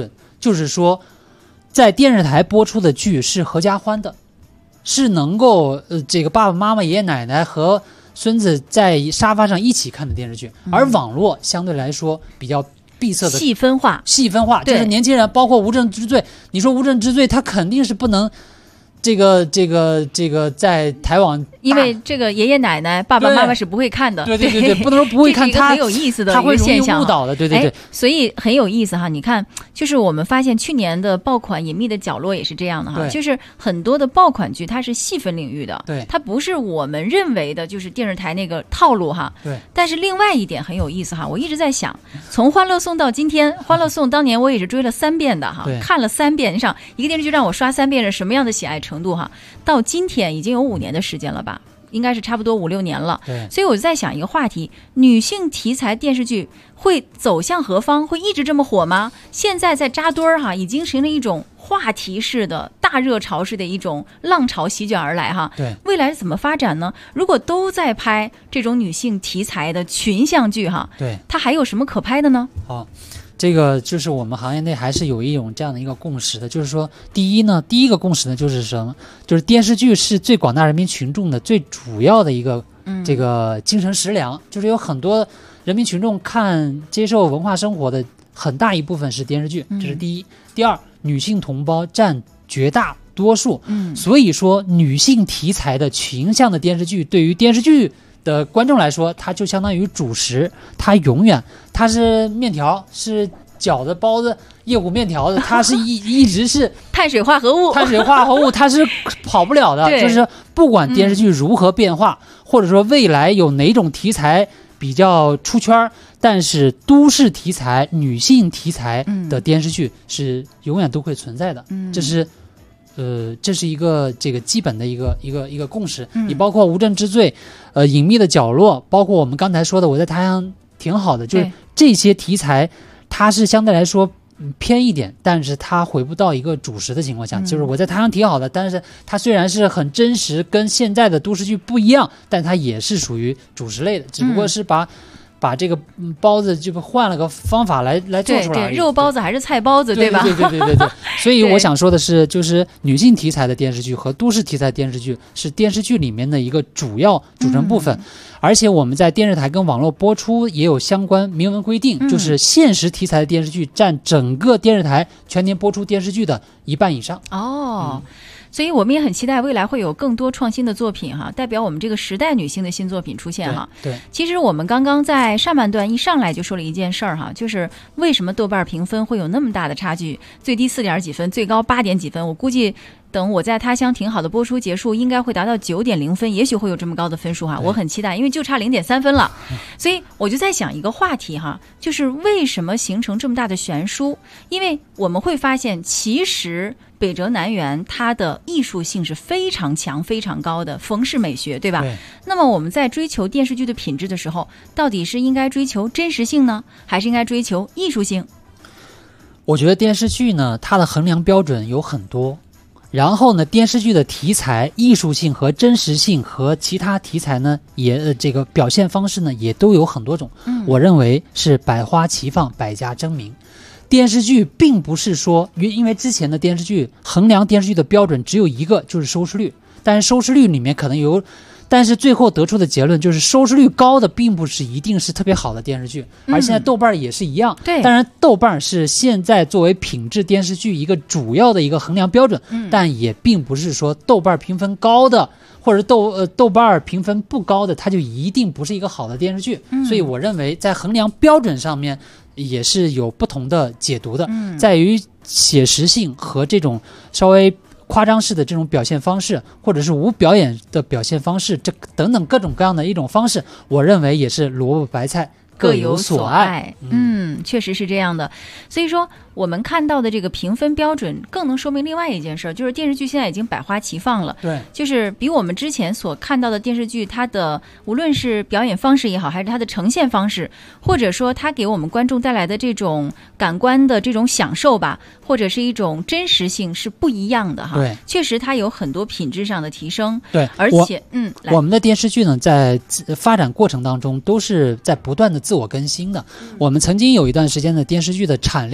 就是说，在电视台播出的剧是合家欢的，是能够这个爸爸妈妈、爷爷奶奶和孙子在沙发上一起看的电视剧，而网络相对来说比较闭塞的细分化， 就是年轻人，包括无证之罪，你说无证之罪，他肯定是不能。这个在台网， 因为这个爷爷奶奶、爸爸妈妈是不会看的， 对，不能说不会看， 他很有意思的一个现象， 他会容易误导的，对， 所以很有意思哈。你看，就是我们发现去年的爆款《隐秘的角落》也是这样的哈，就是很多的爆款剧它是细分领域的， 对， 它不是我们认为的就是电视台那个套路哈， 对。 但是另外一点很有意思哈，我一直在想，从《欢乐颂》到今天，《欢乐颂》当年我也是追了3遍的哈，看了3遍，你想一个电视剧让我刷3遍是什么样的喜爱程度哈？到今天已经有5年的时间了吧，应该是差不多5、6年了。所以我就在想一个话题，女性题材电视剧会走向何方？会一直这么火吗？现在在扎堆儿哈，已经形成一种话题式的大热潮式的一种浪潮席卷而来哈。 对， 未来怎么发展呢？如果都在拍这种女性题材的群像剧哈， 对， 它还有什么可拍的呢？ 好。这个就是我们行业内还是有一种这样的一个共识的，就是说，第一个共识呢，就是什么？就是电视剧是最广大人民群众的最主要的一个这个精神食粮，就是有很多人民群众接受文化生活的很大一部分是电视剧，这是第一。第二，女性同胞占绝大多数，所以说女性题材的群像的电视剧对于电视剧的观众来说，它就相当于主食，它是面条，是饺子、包子、夜鼓面条的，它是一直是碳水化合物， 它是跑不了的。就是不管电视剧如何变化，或者说未来有哪种题材比较出圈，但是都市题材、女性题材的电视剧是永远都会存在的。这是一个这个基本的一个共识。你包括无证之罪，隐秘的角落，包括我们刚才说的我在他乡挺好的，就是这些题材，它是相对来说偏一点，但是它回不到一个主食的情况下，就是我在他乡挺好的，但是它虽然是很真实，跟现在的都市剧不一样，但它也是属于主食类的，只不过是把这个包子就换了个方法来做出来， 对，肉包子还是菜包子， 对吧？ 对。所以我想说的是，就是女性题材的电视剧和都市题材电视剧是电视剧里面的一个主要组成部分，而且我们在电视台跟网络播出也有相关明文规定，就是现实题材的电视剧占整个电视台全年播出电视剧的1半以上。 所以我们也很期待未来会有更多创新的作品哈，代表我们这个时代女性的新作品出现哈。 对， 其实我们刚刚在上半段一上来就说了一件事儿哈，就是为什么豆瓣评分会有那么大的差距，最低4点几分，最高8点几分，我估计等我在他乡挺好的播出结束，应该会达到9.0分，也许会有这么高的分数哈，我很期待，因为就差0.3分了。所以我就在想一个话题哈，就是为什么形成这么大的悬殊？因为我们会发现，其实北辙南辕它的艺术性是非常强、非常高的，冯氏美学，对吧？ 对。 那么我们在追求电视剧的品质的时候，到底是应该追求真实性呢，还是应该追求艺术性？ 我觉得电视剧呢，它的衡量标准有很多。然后呢，电视剧的题材、艺术性和真实性和其他题材呢，也这个表现方式呢，也都有很多种。我认为是百花齐放，百家争鸣。电视剧并不是说，因为之前的电视剧衡量电视剧的标准只有一个，就是收视率。但是收视率里面可能但是最后得出的结论就是收视率高的并不是一定是特别好的电视剧，而现在豆瓣也是一样。 对， 当然豆瓣是现在作为品质电视剧一个主要的一个衡量标准，但也并不是说豆瓣评分高的或者豆瓣评分不高的它就一定不是一个好的电视剧。所以我认为在衡量标准上面也是有不同的解读的，在于写实性和这种稍微夸张式的这种表现方式，或者是无表演的表现方式，这等等各种各样的一种方式，我认为也是萝卜白菜各有所爱。 确实是这样的。所以说我们看到的这个评分标准更能说明另外一件事，就是电视剧现在已经百花齐放了。 对， 就是比我们之前所看到的电视剧，它的无论是表演方式也好，还是它的呈现方式，或者说它给我们观众带来的这种感官的这种享受吧，或者是一种真实性是不一样的哈。 对， 确实它有很多品质上的提升。 对， 而且我们的电视剧呢，在发展过程当中都是在不断的自我更新的。我们曾经有一段时间的电视剧的产量也是很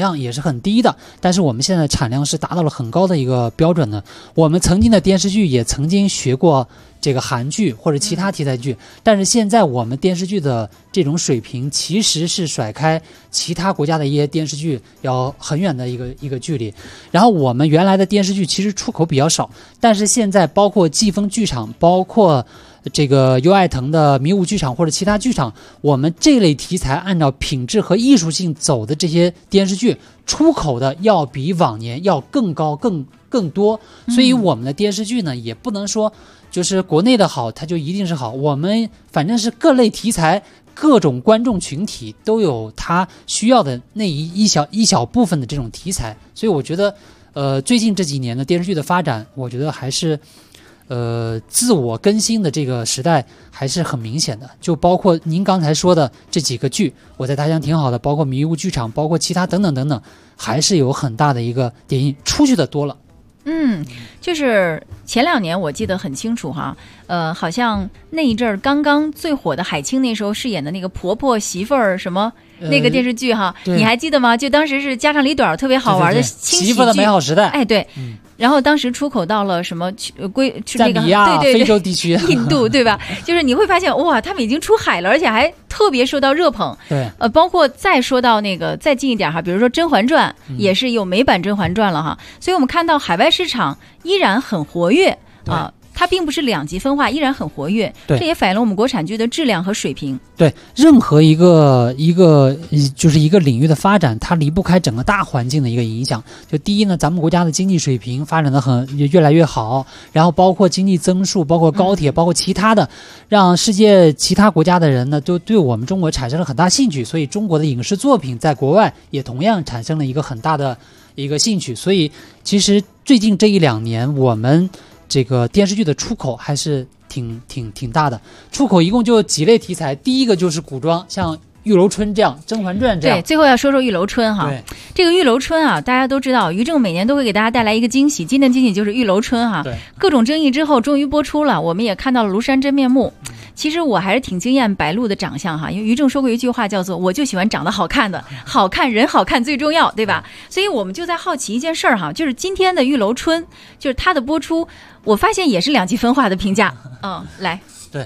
很低的，但是我们现在产量是达到了很高的一个标准的。我们曾经的电视剧也曾经学过这个韩剧或者其他题材剧，但是现在我们电视剧的这种水平其实是甩开其他国家的一些电视剧要很远的一个距离。然后我们原来的电视剧其实出口比较少，但是现在包括季风剧场，包括这个优爱腾的迷雾剧场或者其他剧场，我们这类题材按照品质和艺术性走的这些电视剧出口的要比往年要更高更多。所以我们的电视剧呢也不能说就是国内的好它就一定是好，我们反正是各类题材各种观众群体都有他需要的那一小部分的这种题材。所以我觉得最近这几年的电视剧的发展，我觉得还是自我更新的这个时代还是很明显的。就包括您刚才说的这几个剧，我在他乡挺好的，包括迷雾剧场，包括其他等等等等，还是有很大的一个点映，出去的多了。 就是前2年我记得很清楚哈，好像那一阵儿刚刚最火的海清那时候饰演的那个婆婆媳妇儿什么那个电视剧哈，你还记得吗？就当时是家长里短特别好玩的轻喜剧， 媳妇的美好时代。 哎，对。然后当时出口到了什么赞比亚、非洲地区、 印度，对吧？就是你会发现哇，他们已经出海了，而且还特别受到热捧。 对， 包括再说到那个再近一点哈，比如说《甄嬛传》也是有美版《甄嬛传》了哈，所以我们看到海外市场依然很活跃啊。它并不是两极分化，依然很活跃，这也反映了我们国产剧的质量和水平。 对，任何一个就是一个领域的发展，它离不开整个大环境的一个影响。就第一呢，咱们国家的经济水平发展的越来越好，然后包括经济增速，包括高铁，包括其他的，让世界其他国家的人呢都对我们中国产生了很大兴趣，所以中国的影视作品在国外也同样产生了一个很大的一个兴趣。所以其实最近这1-2年，我们这个电视剧的出口还是挺大的。出口一共就几类题材，第一个就是古装，像玉楼春这样，甄嬛传这样。 对，最后要说说玉楼春哈。 对， 这个玉楼春啊，大家都知道，于正每年都会给大家带来一个惊喜，今年惊喜就是玉楼春哈。 对， 各种争议之后终于播出了，我们也看到了庐山真面目。其实我还是挺惊艳白鹿的长相哈，因为于正说过一句话叫做我就喜欢长得好看的，好看人好看最重要，对吧？所以我们就在好奇一件事儿哈，就是今天的玉楼春，就是它的播出，我发现也是两极分化的评价。来， 对，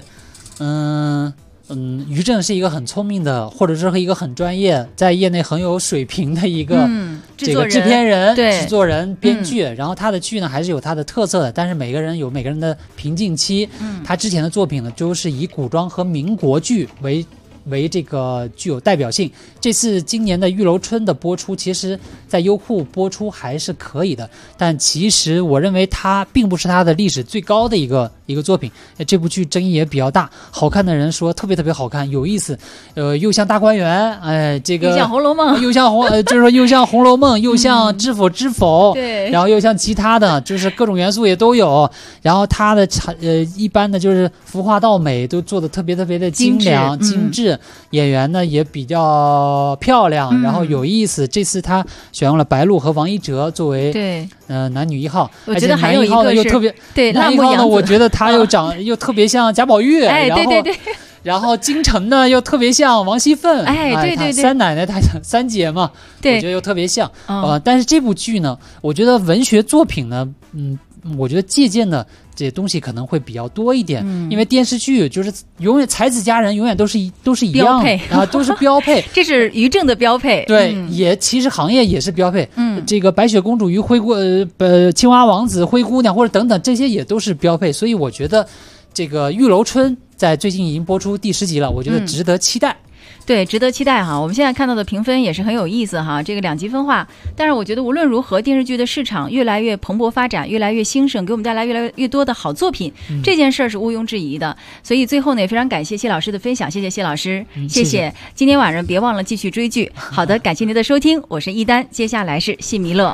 于正是一个很聪明的，或者是一个很专业，在业内很有水平的一个这个制片人、制作人、编剧。然后他的剧呢还是有他的特色的，但是每个人有每个人的瓶颈期。他之前的作品呢，就是以古装和民国剧为这个具有代表性。这次今年的玉楼春的播出，其实在优酷播出还是可以的，但其实我认为它并不是它的历史最高的一个作品。这部剧争议也比较大，好看的人说特别好看，有意思，又像大观园，这个又像红楼梦， 又像就是说又像红楼梦，又像知否知否， 对， 然后又像其他的，就是各种元素也都有。然后它的一般的就是服化道美都做的特别的精良精致，演员呢也比较漂亮，然后有意思。这次他选用了白鹿和王一哲作为男女1号， 我觉得还有一个又特别对男1号呢，我觉得他又特别像贾宝玉， 对。 然后京城呢又特别像王熙凤， 对， 三奶奶她三姐嘛， 对， 我觉得又特别像。但是这部剧呢，我觉得文学作品呢，我觉得借鉴的这些东西可能会比较多一点，因为电视剧就是永远才子佳人永远都是一样啊，都是标配， 这是于正的标配。 对，也其实行业也是标配。这个白雪公主与青蛙王子、灰姑娘或者等等这些也都是标配，所以我觉得这个玉楼春在最近已经播出第10集了，我觉得值得期待。 对，值得期待哈。我们现在看到的评分也是很有意思哈，这个两极分化。但是我觉得无论如何，电视剧的市场越来越蓬勃发展，越来越兴盛，给我们带来越来越多的好作品，这件事儿是毋庸置疑的。所以最后呢，也非常感谢谢老师的分享，谢谢谢老师，谢谢。今天晚上别忘了继续追剧。好的，感谢您的收听，我是一丹，接下来是信弥勒。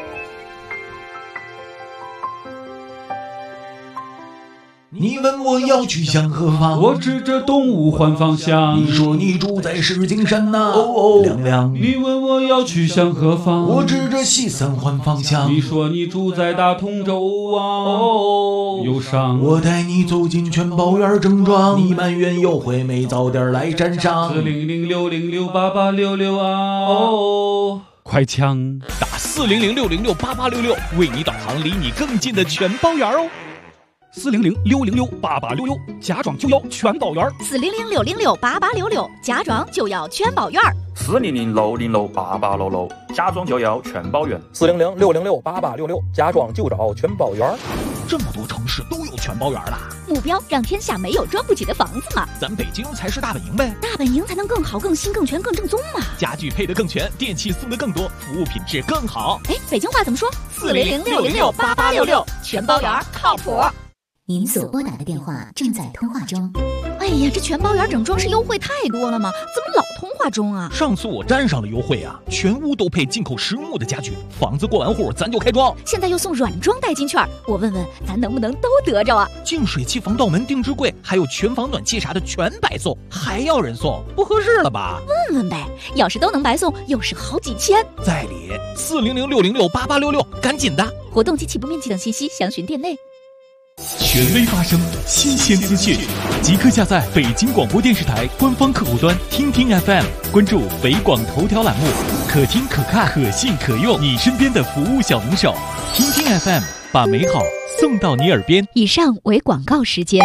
你问我要要去向何方？ 我指着东吴换方向。 你说你住在石景山呐，哦哦，亮亮。 你问我要去向何方？ 我指着西三环方向。 你说你住在大同州啊，哦，忧伤。 我带你走进全宝园正庄，你埋怨有惠美，早点来沾上。 40060688666啊，哦。快枪打40060688666，为你导航离你更近的全包园哦。 40060688666，家装就要全包园。 40060688666，家装就要全包园。 40060688666，家装就要全包园。 40060668866，家装就找全包园。 这么多城市都有全包园了， 目标让天下没有装不起的房子嘛。 咱北京才是大本营呗， 大本营才能更好、更新、更全、更正宗嘛。 家具配得更全，电器送得更多，服务品质更好。 哎，北京话怎么说？40060688666，全包园靠谱。 您所拨打的电话正在通话中。 哎呀，这全包园整装是优惠太多了吗？怎么老通话中啊？ 上次我站上了优惠啊，全屋都配进口实木的家具，房子过完户咱就开装。 现在又送软装代金券，我问问咱能不能都得着啊？ 净水器、防盗门、定制柜，还有全房暖气啥的全白送，还要人送，不合适了吧？ 问问呗，要是都能白送，又是好几千。 在理，40060688666，赶紧的！ 活动及起步面积等信息详询店内。 权威发声，新鲜资讯，即刻下载北京广播电视台官方客户端听听 FM， 关注北广头条栏目，可听可看可信可用，你身边的服务小能手。听听 FM， 把美好送到你耳边。 以上为广告时间。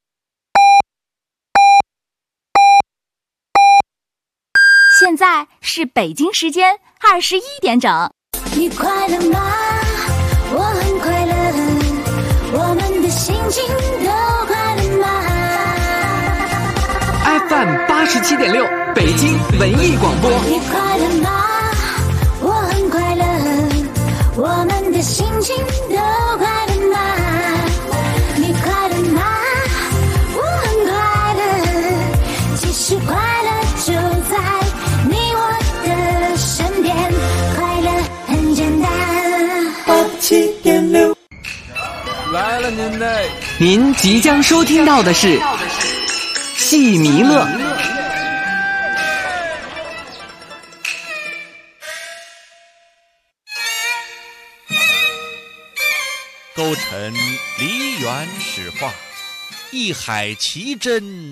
现在是北京时间21点整。 你快乐吗？我很快乐。我们的心情都快乐吗 ？FM 87.6，北京文艺广播。 你快乐吗？我很快乐。我们的心情都快乐吗？你快乐吗？我很快乐。其实快乐就在你我的身边，快乐很简单。87.6。 来了您嘞！您即将收听到的是戏弥勒。 勾陈梨园史话，一海奇珍。